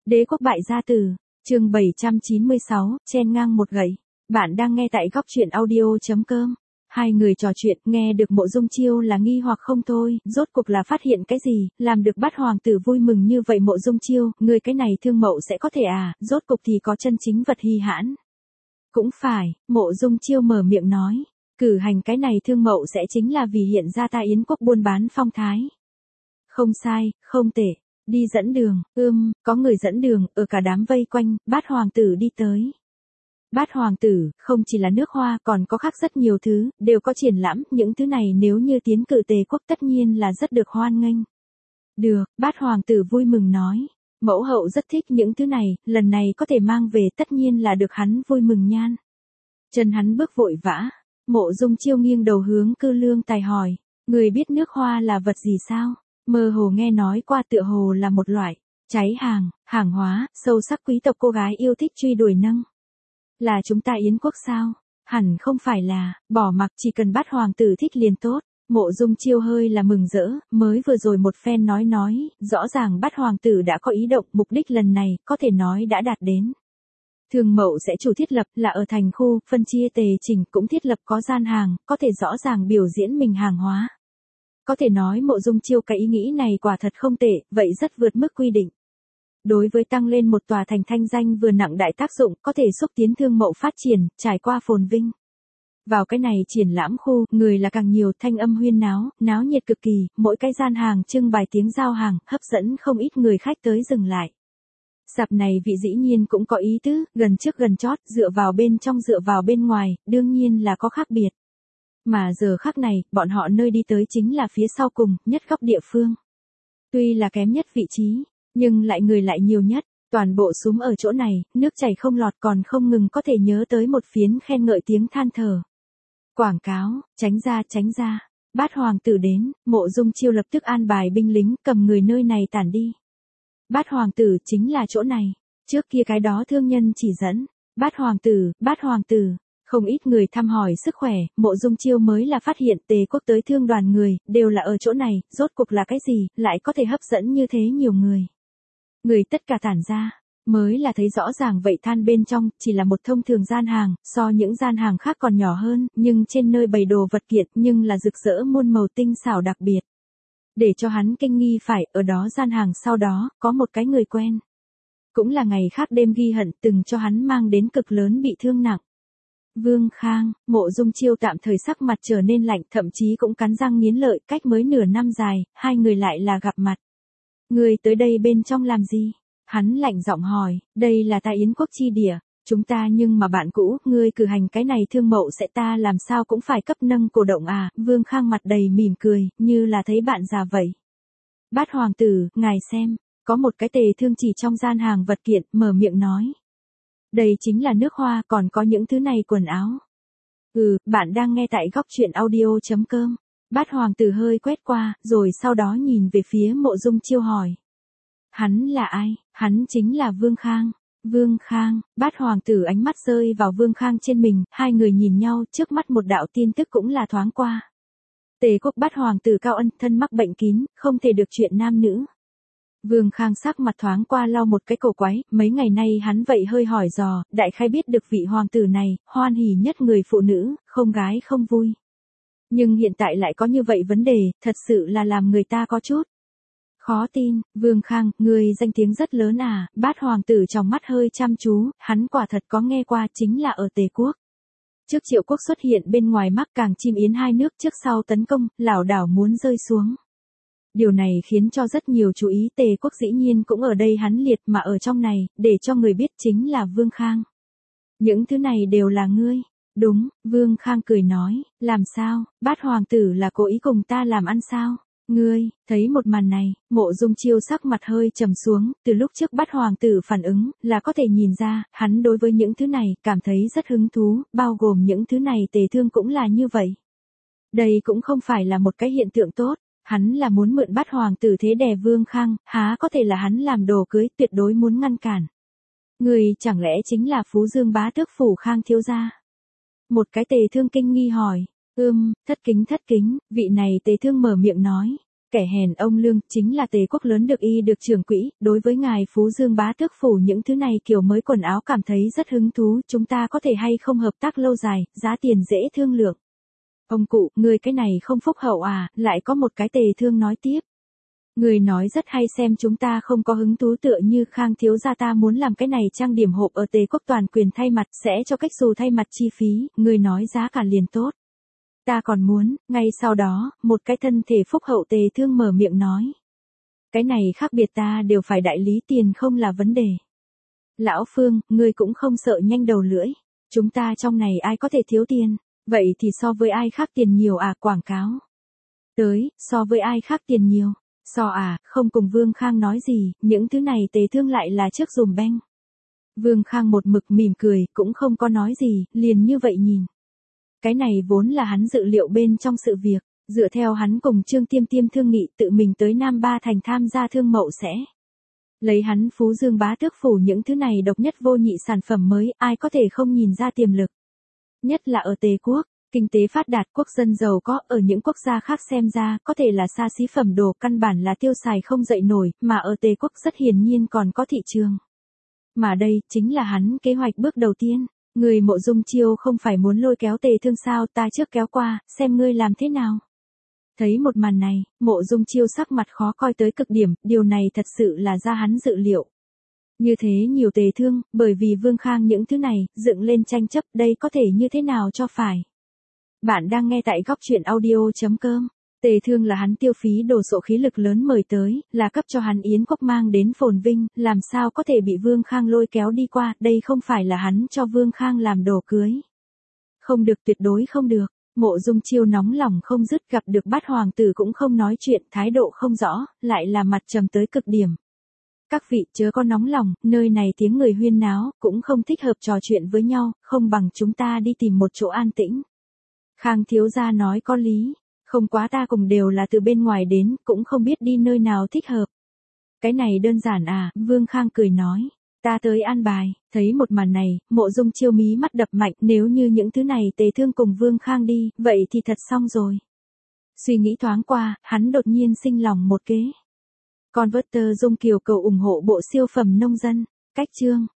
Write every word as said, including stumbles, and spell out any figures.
Đế quốc bại gia tử, chương bảy trăm chín mươi sáu, chen ngang một gậy. Bạn đang nghe tại góc truyện audio chấm com. Hai người trò chuyện, nghe được Mộ Dung Chiêu là nghi hoặc không thôi, rốt cuộc là phát hiện cái gì, làm được Bát hoàng tử vui mừng như vậy. Mộ Dung Chiêu, người cái này thương mậu sẽ có thể à, rốt cuộc thì có chân chính vật hy hãn. Cũng phải, Mộ Dung Chiêu mở miệng nói, cử hành cái này thương mậu sẽ chính là vì hiện ra ta Yến quốc buôn bán phong thái. Không sai, không tệ. Đi dẫn đường, ưm, có người dẫn đường, ở cả đám vây quanh, Bát hoàng tử đi tới. Bát hoàng tử, không chỉ là nước Hoa, còn có khác rất nhiều thứ, đều có triển lãm, những thứ này nếu như tiến cử Tề quốc tất nhiên là rất được hoan nghênh. Được, Bát hoàng tử vui mừng nói, mẫu hậu rất thích những thứ này, lần này có thể mang về tất nhiên là được hắn vui mừng nhan. Chân hắn bước vội vã, Mộ Dung Chiêu nghiêng đầu hướng Cư Lương Tài hỏi, người biết nước Hoa là vật gì sao? Mơ hồ nghe nói qua tựa hồ là một loại cháy hàng, hàng hóa, sâu sắc quý tộc cô gái yêu thích truy đuổi nâng. Là chúng ta Yến quốc sao? Hẳn không phải là, bỏ mặc chỉ cần Bát hoàng tử thích liền tốt. Mộ Dung Chiêu hơi là mừng rỡ, mới vừa rồi một phen nói nói, rõ ràng Bát hoàng tử đã có ý động, mục đích lần này, có thể nói đã đạt đến. Thương mậu sẽ chủ thiết lập là ở thành khu, phân chia tề trình cũng thiết lập có gian hàng, có thể rõ ràng biểu diễn mình hàng hóa. Có thể nói Mộ Dung Chiêu cái ý nghĩ này quả thật không tệ, vậy rất vượt mức quy định. Đối với tăng lên một tòa thành thanh danh vừa nặng đại tác dụng, có thể xúc tiến thương mậu phát triển, trải qua phồn vinh. Vào cái này triển lãm khu, người là càng nhiều, thanh âm huyên náo, náo nhiệt cực kỳ, mỗi cái gian hàng trưng bày tiếng giao hàng, hấp dẫn không ít người khách tới dừng lại. Sạp này vị dĩ nhiên cũng có ý tứ, gần trước gần chót, dựa vào bên trong dựa vào bên ngoài, đương nhiên là có khác biệt. Mà giờ khắc này, bọn họ nơi đi tới chính là phía sau cùng, nhất góc địa phương. Tuy là kém nhất vị trí, nhưng lại người lại nhiều nhất, toàn bộ súm ở chỗ này, nước chảy không lọt còn không ngừng có thể nhớ tới một phiến khen ngợi tiếng than thở. Quảng cáo, tránh ra tránh ra, Bát hoàng tử đến, Mộ Dung Chiêu lập tức an bài binh lính cầm người nơi này tản đi. Bát hoàng tử chính là chỗ này, trước kia cái đó thương nhân chỉ dẫn, Bát hoàng tử, Bát hoàng tử. Không ít người thăm hỏi sức khỏe, Mộ Dung Chiêu mới là phát hiện Tề quốc tới thương đoàn người, đều là ở chỗ này, rốt cuộc là cái gì, lại có thể hấp dẫn như thế nhiều người. Người tất cả tản ra, mới là thấy rõ ràng vậy than bên trong, chỉ là một thông thường gian hàng, so những gian hàng khác còn nhỏ hơn, nhưng trên nơi bày đồ vật kiện, nhưng là rực rỡ muôn màu tinh xảo đặc biệt. Để cho hắn kinh nghi phải, ở đó gian hàng sau đó, có một cái người quen. Cũng là ngày khác đêm ghi hận từng cho hắn mang đến cực lớn bị thương nặng. Vương Khang, Mộ Dung Chiêu tạm thời sắc mặt trở nên lạnh, thậm chí cũng cắn răng nghiến lợi, cách mới nửa năm dài, hai người lại là gặp mặt. Người tới đây bên trong làm gì? Hắn lạnh giọng hỏi, đây là ta Yến quốc chi địa, chúng ta nhưng mà bạn cũ, ngươi cử hành cái này thương mậu sẽ ta làm sao cũng phải cấp nâng cổ động à, Vương Khang mặt đầy mỉm cười, như là thấy bạn già vậy. Bát hoàng tử, ngài xem, có một cái tề thương chỉ trong gian hàng vật kiện, mở miệng nói. Đây chính là nước Hoa, còn có những thứ này quần áo. Ừ, bạn đang nghe tại góc truyện audio chấm com. Bát hoàng tử hơi quét qua, rồi sau đó nhìn về phía Mộ Dung Chiêu hỏi. Hắn là ai? Hắn chính là Vương Khang. Vương Khang, Bát hoàng tử ánh mắt rơi vào Vương Khang trên mình, hai người nhìn nhau, trước mắt một đạo tin tức cũng là thoáng qua. Tề quốc Bát hoàng tử Cao Ân thân mắc bệnh kín, không thể được chuyện nam nữ. Vương Khang sắc mặt thoáng qua lau một cái cổ quái, mấy ngày nay hắn vậy hơi hỏi dò, đại khai biết được vị hoàng tử này, hoan hỉ nhất người phụ nữ, không gái không vui. Nhưng hiện tại lại có như vậy vấn đề, thật sự là làm người ta có chút khó tin. Vương Khang, người danh tiếng rất lớn à, Bát hoàng tử trong mắt hơi chăm chú, hắn quả thật có nghe qua, chính là ở Tề quốc. Trước Triệu quốc xuất hiện bên ngoài Mắc Càng Chim Yến hai nước trước sau tấn công, lảo đảo muốn rơi xuống. Điều này khiến cho rất nhiều chú ý, Tề quốc dĩ nhiên cũng ở đây hắn liệt, mà ở trong này, để cho người biết chính là Vương Khang. Những thứ này đều là ngươi. Đúng, Vương Khang cười nói, làm sao, Bát hoàng tử là cố ý cùng ta làm ăn sao? Ngươi, thấy một màn này, Mộ Dung Chiêu sắc mặt hơi trầm xuống, từ lúc trước Bát hoàng tử phản ứng, là có thể nhìn ra, hắn đối với những thứ này, cảm thấy rất hứng thú, bao gồm những thứ này Tề thương cũng là như vậy. Đây cũng không phải là một cái hiện tượng tốt. Hắn là muốn mượn Bát hoàng tử thế đè Vương Khang, há có thể là hắn làm đồ cưới, tuyệt đối muốn ngăn cản. Người chẳng lẽ chính là Phú Dương bá tước phủ Khang thiếu gia? Một cái Tề thương kinh nghi hỏi, ưm, thất kính thất kính, vị này Tề thương mở miệng nói. Kẻ hèn ông Lương, chính là Tề quốc lớn được y được trưởng quỹ, đối với ngài Phú Dương bá tước phủ những thứ này kiểu mới quần áo cảm thấy rất hứng thú, chúng ta có thể hay không hợp tác lâu dài, giá tiền dễ thương lượng. Ông cụ, người cái này không phúc hậu à, lại có một cái Tề Thương nói tiếp. Người nói rất hay, xem chúng ta không có hứng thú, tựa như Khang thiếu gia ta muốn làm cái này trang điểm hộp ở Tề quốc toàn quyền thay mặt, sẽ cho cách xù thay mặt chi phí, người nói giá cả liền tốt. Ta còn muốn, ngay sau đó, một cái thân thể phúc hậu Tề Thương mở miệng nói. Cái này khác biệt, ta đều phải đại lý, tiền không là vấn đề. Lão Phương, ngươi cũng không sợ nhanh đầu lưỡi. Chúng ta trong này ai có thể thiếu tiền, vậy thì so với ai khác tiền nhiều à, quảng cáo. Tới, so với ai khác tiền nhiều. So à, không cùng Vương Khang nói gì, những thứ này Tề Thương lại là trước dùm beng. Vương Khang một mực mỉm cười, cũng không có nói gì, liền như vậy nhìn. Cái này vốn là hắn dự liệu bên trong sự việc, dựa theo hắn cùng Trương Tiêm Tiêm thương nghị tự mình tới Nam Ba Thành tham gia thương mậu sẽ. Lấy hắn Phú Dương bá tước phủ những thứ này độc nhất vô nhị sản phẩm mới, ai có thể không nhìn ra tiềm lực. Nhất là ở Tề quốc, kinh tế phát đạt, quốc dân giàu có, ở những quốc gia khác xem ra có thể là xa xí phẩm đồ, căn bản là tiêu xài không dậy nổi, mà ở Tề quốc rất hiển nhiên còn có thị trường. Mà đây, chính là hắn kế hoạch bước đầu tiên. Người Mộ Dung Chiêu không phải muốn lôi kéo Tề Thương sao, ta trước kéo qua, xem ngươi làm thế nào. Thấy một màn này, Mộ Dung Chiêu sắc mặt khó coi tới cực điểm, điều này thật sự là ra hắn dự liệu. Như thế nhiều Tề Thương, bởi vì Vương Khang những thứ này, dựng lên tranh chấp, đây có thể như thế nào cho phải. Bạn đang nghe tại góc truyện audio chấm com. Tề Thương là hắn tiêu phí đồ sộ khí lực lớn mời tới, là cấp cho hắn Yến quốc mang đến phồn vinh, làm sao có thể bị Vương Khang lôi kéo đi qua, đây không phải là hắn cho Vương Khang làm đồ cưới. Không được, tuyệt đối không được. Mộ Dung Chiêu nóng lòng không dứt, gặp được Bát hoàng tử cũng không nói chuyện, thái độ không rõ, lại là mặt trầm tới cực điểm. Các vị chớ có nóng lòng, nơi này tiếng người huyên náo, cũng không thích hợp trò chuyện với nhau, không bằng chúng ta đi tìm một chỗ an tĩnh. Khang thiếu gia nói có lý. Không quá, ta cùng đều là từ bên ngoài đến, cũng không biết đi nơi nào thích hợp. Cái này đơn giản à, Vương Khang cười nói. Ta tới an bài, thấy một màn này, Mộ Dung Chiêu mí mắt đập mạnh, nếu như những thứ này Tề Thương cùng Vương Khang đi, vậy thì thật xong rồi. Suy nghĩ thoáng qua, hắn đột nhiên sinh lòng một kế. Converter Dung Kiều cầu ủng hộ bộ siêu phẩm nông dân, cách chương.